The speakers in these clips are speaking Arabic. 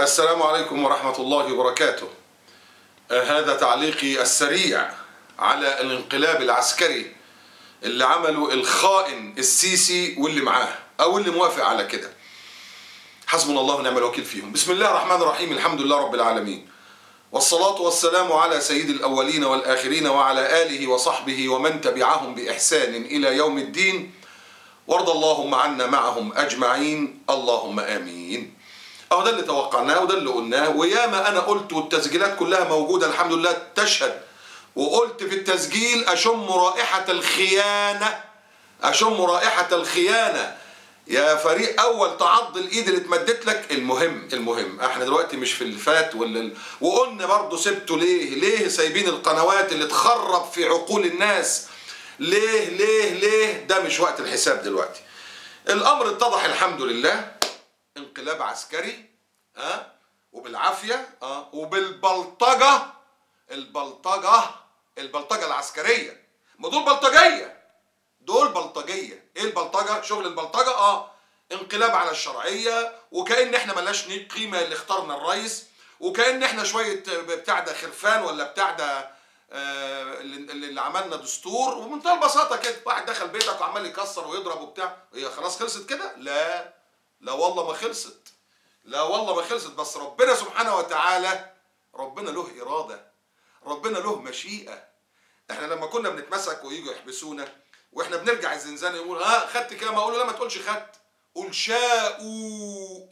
السلام عليكم ورحمة الله وبركاته. هذا تعليقي السريع على الانقلاب العسكري اللي عمله الخائن السيسي واللي معاه أو اللي موافق على كده. حسبنا الله ونعم الوكيل فيهم. بسم الله الرحمن الرحيم، الحمد لله رب العالمين، والصلاة والسلام على سيد الأولين والآخرين وعلى آله وصحبه ومن تبعهم بإحسان إلى يوم الدين، وارض اللهم عنا معهم أجمعين، اللهم آمين. أهو ده اللي توقعناه وده اللي قلناه، وياما أنا قلت والتسجيلات كلها موجودة الحمد لله تشهد، وقلت في التسجيل أشم رائحة الخيانة، أشم رائحة الخيانة يا فريق أول تعض الإيد اللي اتمدت لك. المهم احنا دلوقتي مش في اللي فات وقلنا برضه سبته ليه سايبين القنوات اللي تخرب في عقول الناس ليه ده مش وقت الحساب دلوقتي. الأمر اتضح الحمد لله، انقلاب عسكري وبالعافية وبالبلطجة، البلطجة العسكرية. ما دول بلطجية، دول بلطجية. ايه البلطجة؟ شغل البلطجة انقلاب على الشرعية، وكأن احنا ملناش قيمة اللي اخترنا الرئيس، وكأن احنا شوية بتاع ده خرفان ولا بتاع ده اللي عملنا دستور. وبمنتهى البساطة كده واحد دخل بيتك وعمال يكسر ويضرب وبتاع، هي خلاص خلصت كده؟ لا والله ما خلصت، لا والله ما خلصت. بس ربنا سبحانه وتعالى ربنا له إرادة، ربنا له مشيئة. احنا لما كنا بنتمسك ويجوا يحبسونا واحنا بنرجع الزنزانة يقول خدت كام، اقول له لا ما تقولش خدت، قول شاءوا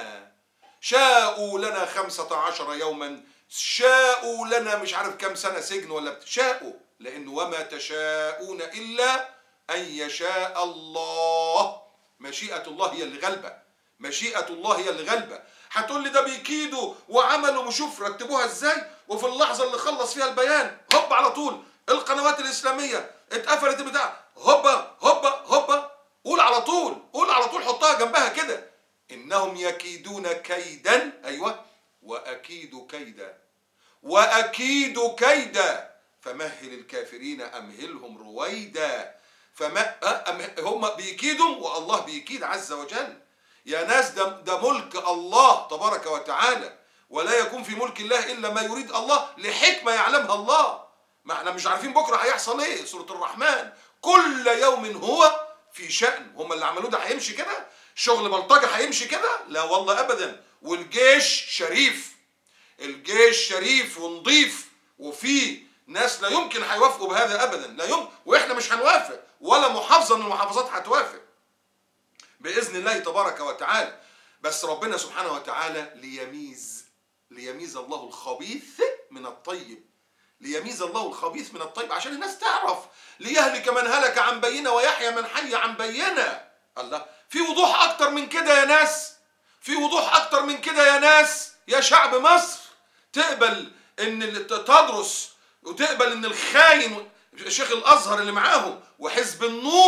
لنا 15 يوما، شاءوا لنا مش عارف كام سنة سجن ولا شاءوا، لأنه وما تشاءون إلا أن يشاء الله. مشيئة الله هي اللي غالبة، مشيئة الله هي اللي غالبة. هتقول لي ده بيكيدوا وعملوا وشوف رتبوها ازاي، وفي اللحظة اللي خلص فيها البيان هوب على طول القنوات الإسلامية اتقفلت بتاع هوبا قول على طول حطها جنبها كده، إنهم يكيدون كيدا، أيوة، وأكيد كيدا فمهل الكافرين أمهلهم رويدا. هم بيكيدوا والله بيكيد عز وجل. يا ناس ده ملك الله تبارك وتعالى، ولا يكون في ملك الله إلا ما يريد الله لحكمة يعلمها الله. ما احنا مش عارفين بكرة هيحصل ايه. سورة الرحمن كل يوم هو في شأن. هم اللي عملوه ده هيمشي كده؟ شغل بلطجة هيمشي كده؟ لا والله أبدا. والجيش شريف، الجيش شريف ونضيف، وفي ناس لا يمكن هيوافقوا بهذا أبدا، لا يمكن، وإحنا مش هنوافق، ولا محافظة من المحافظات هتوافق بإذن الله تبارك وتعالى. بس ربنا سبحانه وتعالى ليميز الله الخبيث من الطيب، ليميز الله الخبيث من الطيب عشان الناس تعرف، ليهلك من هلك عن بينة ويحيى من حي عن بينة. الله، في وضوح أكتر من كده يا ناس، في وضوح أكتر من كده يا ناس. يا شعب مصر تقبل إن تدرس وتقبل إن الخاين شيخ الأزهر اللي معاهم وحزب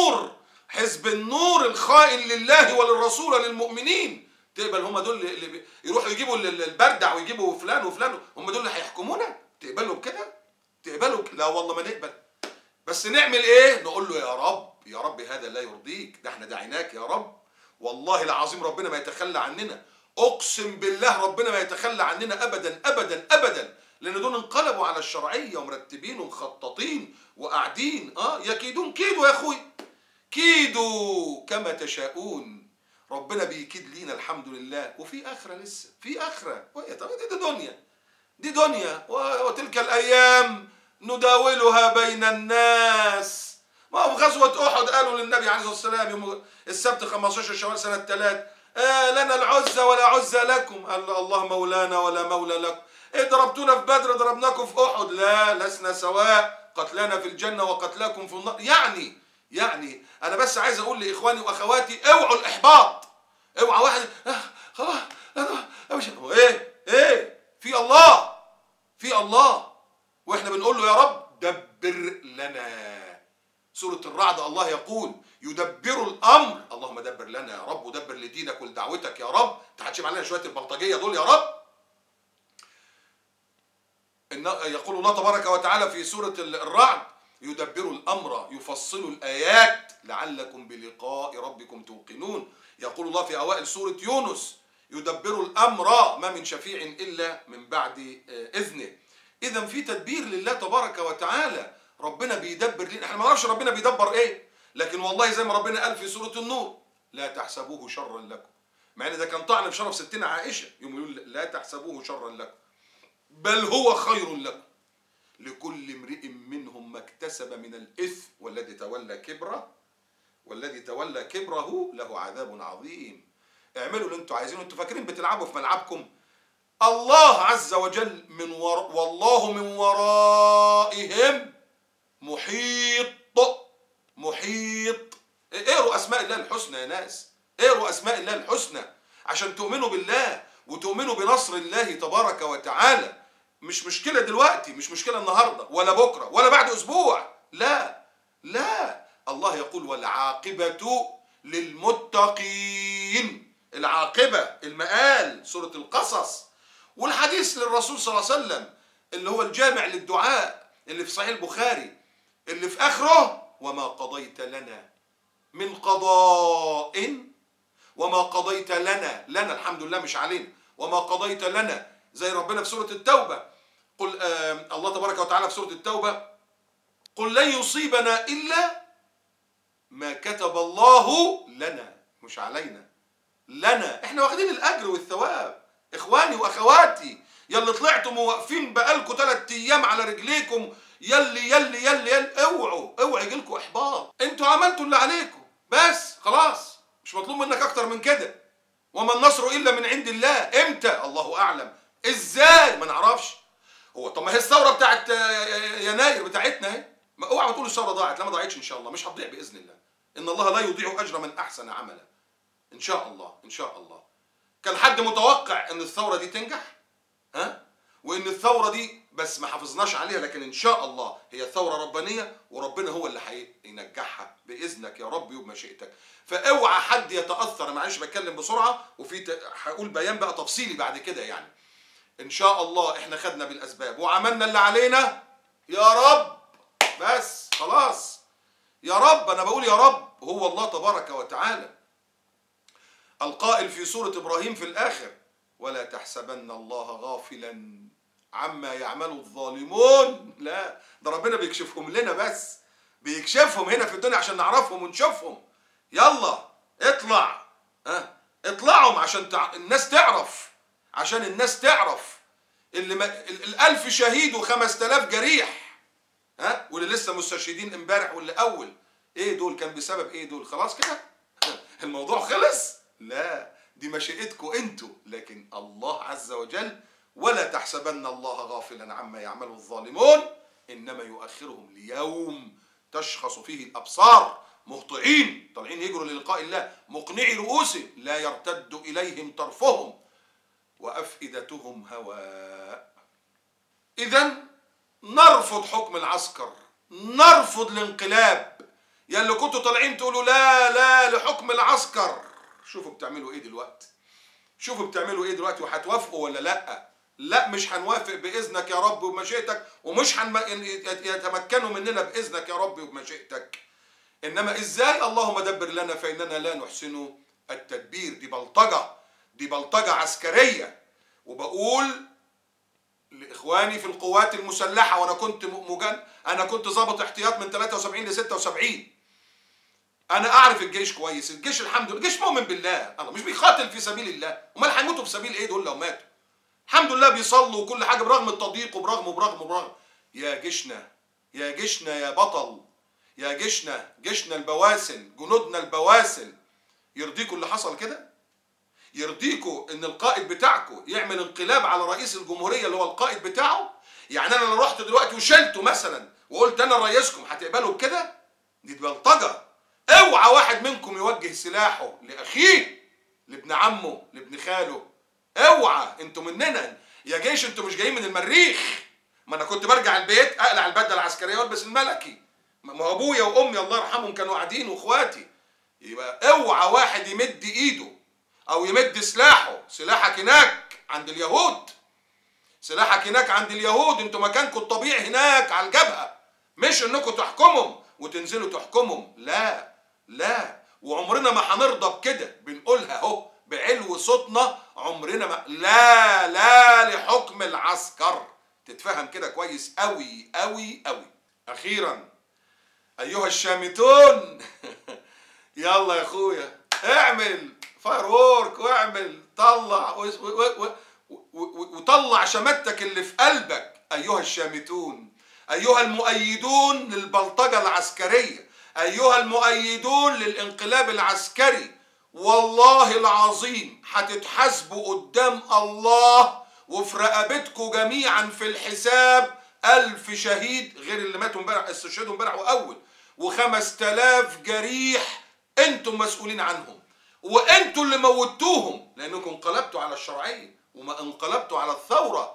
النور الخائن لله وللرسول وللمؤمنين، تقبل هم دول اللي يروحوا يجيبوا البردع ويجيبوا فلان وفلان، هم دول اللي هيحكمونا؟ تقبلوا بكده؟ لا والله ما نقبل. بس نعمل ايه؟ نقول له يا رب هذا لا يرضيك، ده احنا دعيناك يا رب، والله العظيم ربنا ما يتخلى عننا، اقسم بالله ربنا ما يتخلى عننا ابدا ابدا ابدا، لان دول انقلبوا على الشرعيه ومرتبين ومخططين وقاعدين يكيدون. كيدوا يا اخوي، كيدوا كما تشاءون. ربنا بيكيد لينا الحمد لله، وفي اخره، لسه في اخره. طب دي دنيا وتلك الايام نداولها بين الناس. ما هو في غزوه احد قالوا للنبي عليه الصلاه والسلام يوم السبت 15 شوال سنه 3 لنا العزة ولا عزة لكم، قال الله مولانا ولا مولى لكم. ضربتونا في بدر ضربناكم في احد، لا لسنا سواء، قتلانا في الجنه وقتلاكم في النار. يعني انا بس عايز اقول لاخواني واخواتي اوعوا الاحباط، اوعى واحد خلاص ايه في الله واحنا بنقول له يا رب دبر لنا. سورة الرعد الله يقول يدبر الامر، اللهم دبر لنا يا رب، ودبر لدينك ولدعوتك يا رب. انت هتشيب علينا شويه البلطجيه دول يا رب. يقول الله تبارك وتعالى في سورة الرعد يدبر الامر يفصل الايات لعلكم بلقاء ربكم توقنون. يقول الله في اوائل سورة يونس يدبر الأمر ما من شفيع إلا من بعد إذنه. إذا في تدبير لله تبارك وتعالى، ربنا بيدبر لنا. احنا ما نعرفش ربنا بيدبر ايه، لكن والله زي ما ربنا قال في سورة النور لا تحسبوه شرا لكم، مع ان ده كان طعن في شرف ستنا عائشة، يوم يقول لا تحسبوه شرا لكم بل هو خير لكم لكل امرئ منهم ما اكتسب من الإثم والذي تولى كبره له عذاب عظيم. اعملوا اللي انتوا عايزينه، انتوا فاكرين بتلعبوا في ملعبكم؟ الله عز وجل والله من ورائهم محيط. اقروا اسماء الله الحسنى يا ناس، اقروا اسماء الله الحسنى عشان تؤمنوا بالله وتؤمنوا بنصر الله تبارك وتعالى. مش مشكلة دلوقتي، مش مشكلة النهاردة ولا بكرة ولا بعد اسبوع، لا لا، الله يقول والعاقبة للمتقين. العاقبة المآل، سورة القصص. والحديث للرسول صلى الله عليه وسلم اللي هو الجامع للدعاء اللي في صحيح البخاري اللي في آخره وما قضيت لنا من قضاء، وما قضيت لنا الحمد لله مش علينا، وما قضيت لنا زي ربنا في سورة التوبة. قل الله تبارك وتعالى في سورة التوبة قل لن يصيبنا إلا ما كتب الله لنا، مش علينا، لنا. احنا واخدين الأجر والثواب. إخواني وأخواتي يلي طلعتم وواقفين بقالكم 3 أيام على رجليكم، يلي اوعوا يجيلكم إحباط. انتوا عملتوا اللي عليكم بس خلاص، مش مطلوب منك أكتر من كده. وما النصر إلا من عند الله. إمتى؟ الله أعلم. إزاي؟ ما نعرفش. هو طب ما هي الثورة بتاعت يناير بتاعتنا اهي، اوعى ما تقولوا الثورة ضاعت، لا ما ضاعتش إن شاء الله، مش هتضيع بإذن الله. إن الله لا يضيع أجر من أحسن عملا. إن شاء الله إن شاء الله. كان حد متوقع إن الثورة دي تنجح؟ وإن الثورة دي بس ما حافظناش عليها، لكن إن شاء الله هي ثورة ربانية وربنا هو اللي هينجحها بإذنك يا رب وبمشيئتك. فاوعى حد يتأثر. معلش بتكلم بسرعة وفي هقول بيان بقى تفصيلي بعد كده يعني. إن شاء الله إحنا خدنا بالأسباب وعملنا اللي علينا يا رب، بس خلاص يا رب. أنا بقول يا رب، هو الله تبارك وتعالى القائل في سورة إبراهيم في الآخر ولا تحسبن الله غافلا عما يعمل الظالمون. لا، ده ربنا بيكشفهم لنا، بس بيكشفهم هنا في الدنيا عشان نعرفهم ونشوفهم. يلا اطلعوا عشان الناس تعرف، عشان الناس تعرف ال1000 شهيد و5000 جريح، واللي لسه مستشهدين امبارح واللي اول ايه دول كان بسبب ايه دول؟ خلاص كده الموضوع خلص؟ لا، دي مشيئتكم انتوا، لكن الله عز وجل ولا تحسبن الله غافلا عما يعمل الظالمون انما يؤخرهم ليوم تشخص فيه الابصار مهطعين، طالعين يجروا للقاء الله مقنعي رؤوسهم لا يرتد اليهم طرفهم وافئدتهم هواء. اذا نرفض حكم العسكر، نرفض الانقلاب. يا اللي كنتوا طالعين تقولوا لا لحكم العسكر، شوفوا بتعملوا ايه دلوقتي، شوفوا بتعملوا ايه دلوقتي، وهتوافقوا ولا لا؟ لا، مش هنوافق باذنك يا رب وبمشيئتك، ومش يتمكنوا مننا باذنك يا رب وبمشيئتك. انما ازاي؟ اللهم دبر لنا فاننا لا نحسن التدبير. دي بلطجه عسكريه. وبقول لاخواني في القوات المسلحه، وانا كنت ضابط احتياط من 73 ل 76. انا اعرف الجيش كويس. الجيش الحمد لله الجيش مؤمن بالله، الله مش بيقاتل في سبيل الله، امال هيموتوا في سبيل ايه دول لو ماتوا؟ الحمد لله بيصلوا وكل حاجه برغم التضييق وبرغم يا جيشنا يا بطل، يا جيشنا البواسل، جنودنا البواسل. يرضيكوا اللي حصل كده؟ يرضيكوا ان القائد بتاعكم يعمل انقلاب على رئيس الجمهوريه اللي هو القائد بتاعه؟ يعني انا لو رحت دلوقتي وشلته مثلا وقلت انا رئيسكم هتقبلوا بكده؟ دي بلطجه. اوعى واحد منكم يوجه سلاحه لاخيه، لابن عمه، لابن خاله. اوعى. انتوا مننا يا جيش، انتوا مش جايين من المريخ. ما انا كنت برجع البيت اقلع البدله العسكريه والبس الملكي، ما هو ابويا وامي الله يرحمهم كانوا قاعدين واخواتي. يبقى اوعى واحد يمد ايده او يمد سلاحه. سلاحك هناك عند اليهود، سلاحك هناك عند اليهود. انتوا مكانكم الطبيعي هناك على الجبهه، مش انكم تحكمهم وتنزلوا تحكمهم. لا، وعمرنا ما هنرضى بكده. بنقولها اهو بعلو صوتنا عمرنا ما لا لحكم العسكر. تتفهم كده كويس قوي قوي قوي. اخيرا ايها الشامتون يلا يا اخويا اعمل فاير وورك، واعمل طلع وطلع شماتك اللي في قلبك. ايها الشامتون، ايها المؤيدون للبلطجة العسكرية، ايها المؤيدون للانقلاب العسكري، والله العظيم هتتحاسبوا قدام الله وفي رقبتكم جميعا في الحساب 1000 شهيد غير اللي ماتوا امبارح، استشهدوا امبارح واول، و5000 جريح انتم مسؤولين عنهم، وانتم اللي موتوهم لانكم انقلبتوا على الشرعيه وما انقلبتوا على الثوره.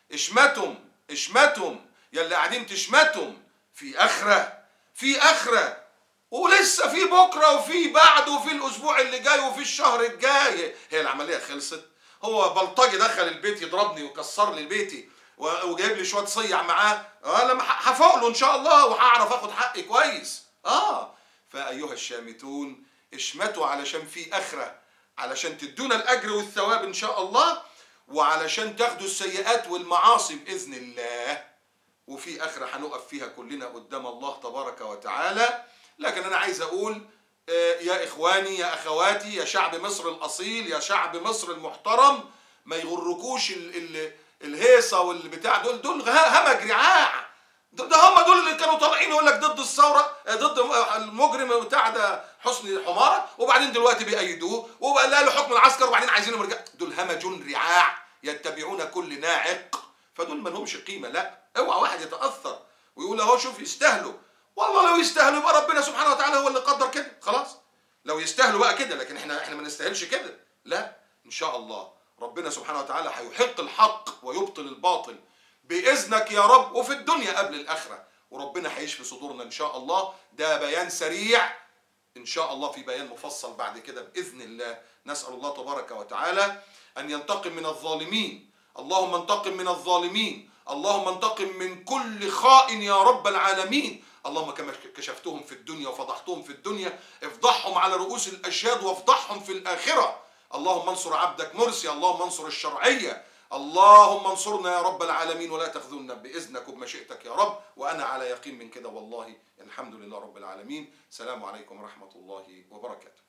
اشمتم يا اللي قاعدين تشمتم. في اخره، في اخره، ولسه في بكره وفي بعده وفي الاسبوع اللي جاي وفي الشهر الجاي. هي العمليه خلصت؟ هو بلطجي دخل البيت يضربني ويكسر لي بيتي وجايب لي شويه صيع معاه؟ لما هفوق له ان شاء الله وهعرف اخد حقي كويس. فايها الشامتون اشمتوا علشان في اخره، علشان تدونا الاجر والثواب ان شاء الله، وعلشان تاخدوا السيئات والمعاصي باذن الله، وفي اخره هنقف فيها كلنا قدام الله تبارك وتعالى. لكن انا عايز اقول يا اخواني يا اخواتي يا شعب مصر الاصيل يا شعب مصر المحترم، ما يغركوش الهيصه والبتاع دول همج رعاع. ده هم دول اللي كانوا طالعين يقول لك ضد الثوره، ضد المجرم بتاع ده حسني حماره، وبعدين دلوقتي بيأيدوه وبقى له حكم العسكر وبعدين عايزينهم يرجعوا. دول همج رعاع يتبعون كل ناعق، فدول ما لهمش قيمه. لا اوعى واحد يتاثر ويقول اهو شوف يستاهلوا. والله لو يستاهلوا يبقى ربنا سبحانه وتعالى هو اللي قدر كده، خلاص. لو يستاهلوا بقى كده، لكن احنا ما نستاهلش كده. لا، ان شاء الله ربنا سبحانه وتعالى هيحق الحق ويبطل الباطل باذنك يا رب، وفي الدنيا قبل الاخره، وربنا هيشفي صدورنا ان شاء الله. ده بيان سريع، ان شاء الله في بيان مفصل بعد كده باذن الله. نسال الله تبارك وتعالى ان ينتقم من الظالمين. اللهم انتقم من الظالمين، اللهم انتقم من كل خائن يا رب العالمين. اللهم كما كشفتهم في الدنيا وفضحتهم في الدنيا، افضحهم على رؤوس الاشهاد وافضحهم في الاخره. اللهم انصر عبدك مرسي، اللهم انصر الشرعيه، اللهم انصرنا يا رب العالمين ولا تخذلنا باذنك وبمشيئتك يا رب، وانا على يقين من كده والله. الحمد لله رب العالمين. السلام عليكم ورحمه الله وبركاته.